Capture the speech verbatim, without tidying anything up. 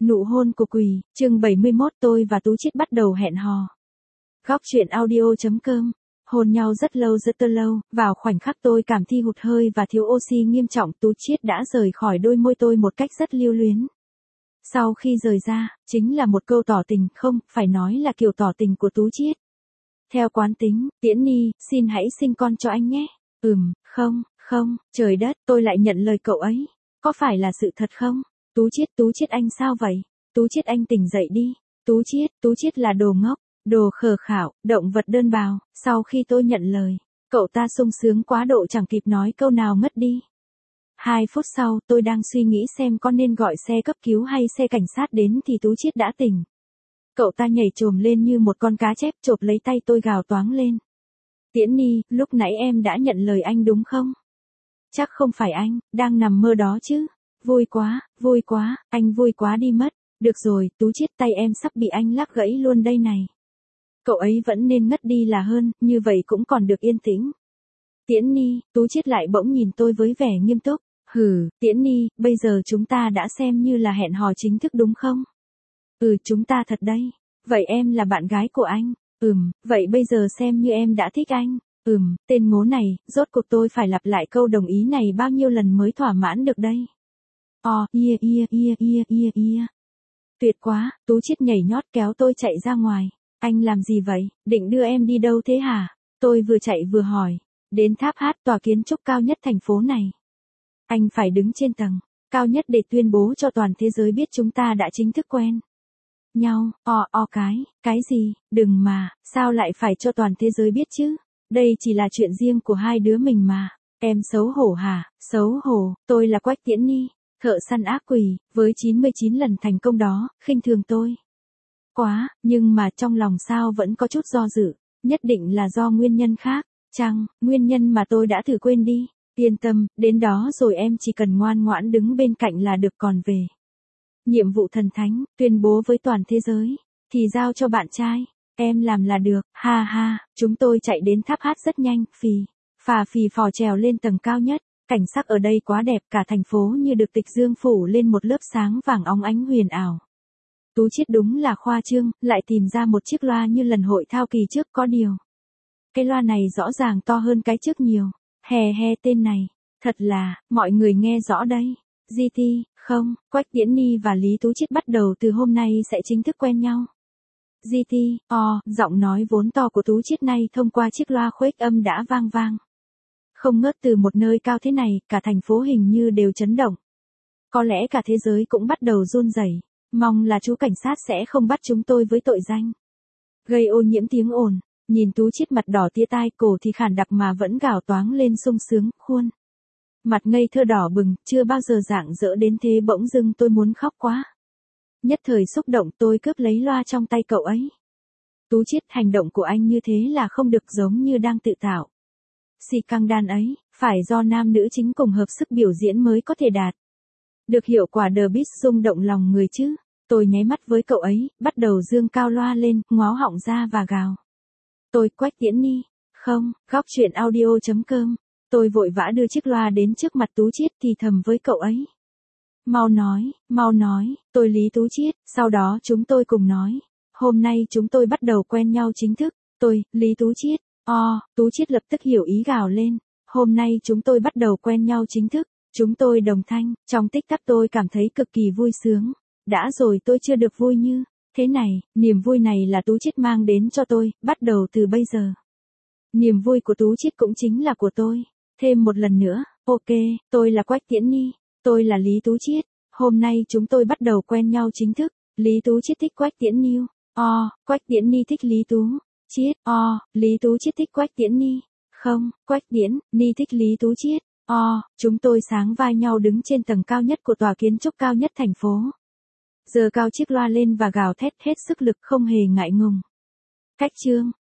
Nụ hôn của quỷ, chương bảy mươi mốt tôi và Tú Chiết bắt đầu hẹn hò. Góc truyện audio chấm com. Hôn nhau rất lâu rất tơ lâu, vào khoảnh khắc tôi cảm thi hụt hơi và thiếu oxy nghiêm trọng, Tú Chiết đã rời khỏi đôi môi tôi một cách rất lưu luyến. Sau khi rời ra, chính là một câu tỏ tình, không, phải nói là kiểu tỏ tình của Tú Chiết. Theo quán tính, Tiễn Ni, xin hãy sinh con cho anh nhé. Ừm, không, không, trời đất, tôi lại nhận lời cậu ấy. Có phải là sự thật không? Tú Chiết, Tú Chiết anh sao vậy? Tú Chiết anh tỉnh dậy đi. Tú Chiết, Tú Chiết là đồ ngốc, đồ khờ khảo, động vật đơn bào. Sau khi tôi nhận lời, cậu ta sung sướng quá độ chẳng kịp nói câu nào ngất đi. Hai phút sau, tôi đang suy nghĩ xem có nên gọi xe cấp cứu hay xe cảnh sát đến thì Tú Chiết đã tỉnh. Cậu ta nhảy chồm lên như một con cá chép, chộp lấy tay tôi gào toáng lên. Tiễn Ni, lúc nãy em đã nhận lời anh đúng không? Chắc không phải anh, đang nằm mơ đó chứ. Vui quá, vui quá, anh vui quá đi mất. Được rồi, Tú Chiết, tay em sắp bị anh lắc gãy luôn đây này. Cậu ấy vẫn nên ngất đi là hơn, như vậy cũng còn được yên tĩnh. Tiễn Ni, Tú Chiết lại bỗng nhìn tôi với vẻ nghiêm túc. Hừ, Tiễn Ni, bây giờ chúng ta đã xem như là hẹn hò chính thức đúng không? Ừ, chúng ta thật đấy. Vậy em là bạn gái của anh. Ừm, vậy bây giờ xem như em đã thích anh. Ừm, tên ngố này, rốt cuộc tôi phải lặp lại câu đồng ý này bao nhiêu lần mới thỏa mãn được đây. Ồ, ia ia ia ia ia ia. Tuyệt quá, Tú Chiết nhảy nhót kéo tôi chạy ra ngoài. Anh làm gì vậy, định đưa em đi đâu thế hả? Tôi vừa chạy vừa hỏi. Đến tháp hát, tòa kiến trúc cao nhất thành phố này. Anh phải đứng trên tầng cao nhất để tuyên bố cho toàn thế giới biết chúng ta đã chính thức quen nhau. O o cái, cái gì, đừng mà, sao lại phải cho toàn thế giới biết chứ? Đây chỉ là chuyện riêng của hai đứa mình mà. Em xấu hổ hả? Xấu hổ, tôi là Quách Tiễn Ni, thợ săn ác quỷ, với chín mươi chín lần thành công đó, khinh thường tôi. Quá, nhưng mà trong lòng sao vẫn có chút do dự, nhất định là do nguyên nhân khác, chăng, nguyên nhân mà tôi đã thử quên đi. Yên tâm, đến đó rồi em chỉ cần ngoan ngoãn đứng bên cạnh là được, còn về nhiệm vụ thần thánh, tuyên bố với toàn thế giới, thì giao cho bạn trai, em làm là được, ha ha. Chúng tôi chạy đến tháp hát rất nhanh, phì, phà phì phò trèo lên tầng cao nhất, cảnh sắc ở đây quá đẹp, cả thành phố như được tịch dương phủ lên một lớp sáng vàng óng ánh huyền ảo. Tú Chiết đúng là khoa trương, lại tìm ra một chiếc loa như lần hội thao kỳ trước, có điều. Cái loa này rõ ràng to hơn cái trước nhiều, hè he tên này, thật là, mọi người nghe rõ đây. giê tê, không, Quách Tiễn Ni và Lý Tú Chiết bắt đầu từ hôm nay sẽ chính thức quen nhau. giê tê, o, giọng nói vốn to của Tú Chiết này thông qua chiếc loa khuếch âm đã vang vang. Không ngớt từ một nơi cao thế này, cả thành phố hình như đều chấn động. Có lẽ cả thế giới cũng bắt đầu run rẩy. Mong là chú cảnh sát sẽ không bắt chúng tôi với tội danh gây ô nhiễm tiếng ồn. Nhìn Tú Chiết mặt đỏ tia tai, cổ thì khản đặc mà vẫn gào toáng lên sung sướng, khuôn mặt ngây thơ đỏ bừng, chưa bao giờ rạng rỡ đến thế, bỗng dưng tôi muốn khóc quá. Nhất thời xúc động, tôi cướp lấy loa trong tay cậu ấy. Tú Chiết, hành động của anh như thế là không được, giống như đang tự tạo xì căng đan ấy, phải do nam nữ chính cùng hợp sức biểu diễn mới có thể đạt được hiệu quả The Beat rung động lòng người chứ. Tôi nháy mắt với cậu ấy, bắt đầu dương cao loa lên, ngó họng ra và gào. Tôi, Quách Tiễn Ni. Không, góc truyện audio chấm com. Tôi vội vã đưa chiếc loa đến trước mặt Tú Chiết thì thầm với cậu ấy. Mau nói, mau nói, tôi Lý Tú Chiết, sau đó chúng tôi cùng nói. Hôm nay chúng tôi bắt đầu quen nhau chính thức, tôi, Lý Tú Chiết. O, Tú Chiết lập tức hiểu ý gào lên. Hôm nay chúng tôi bắt đầu quen nhau chính thức, chúng tôi đồng thanh, trong tích tắc tôi cảm thấy cực kỳ vui sướng. Đã rồi, tôi chưa được vui như thế này, niềm vui này là Tú Chiết mang đến cho tôi, bắt đầu từ bây giờ. Niềm vui của Tú Chiết cũng chính là của tôi. Thêm một lần nữa, ok, tôi là Quách Tiễn Ni, tôi là Lý Tú Chiết, hôm nay chúng tôi bắt đầu quen nhau chính thức. Lý Tú Chiết thích Quách Tiễn Ni. O, Quách Tiễn Ni thích Lý Tú Chiết. O, Lý Tú Chiết thích Quách Tiễn Ni. Không, Quách Tiễn Ni thích Lý Tú Chiết. O, chúng tôi sáng vai nhau đứng trên tầng cao nhất của tòa kiến trúc cao nhất thành phố. Giơ cao chiếc loa lên và gào thét hết sức lực, không hề ngại ngùng. Cách chương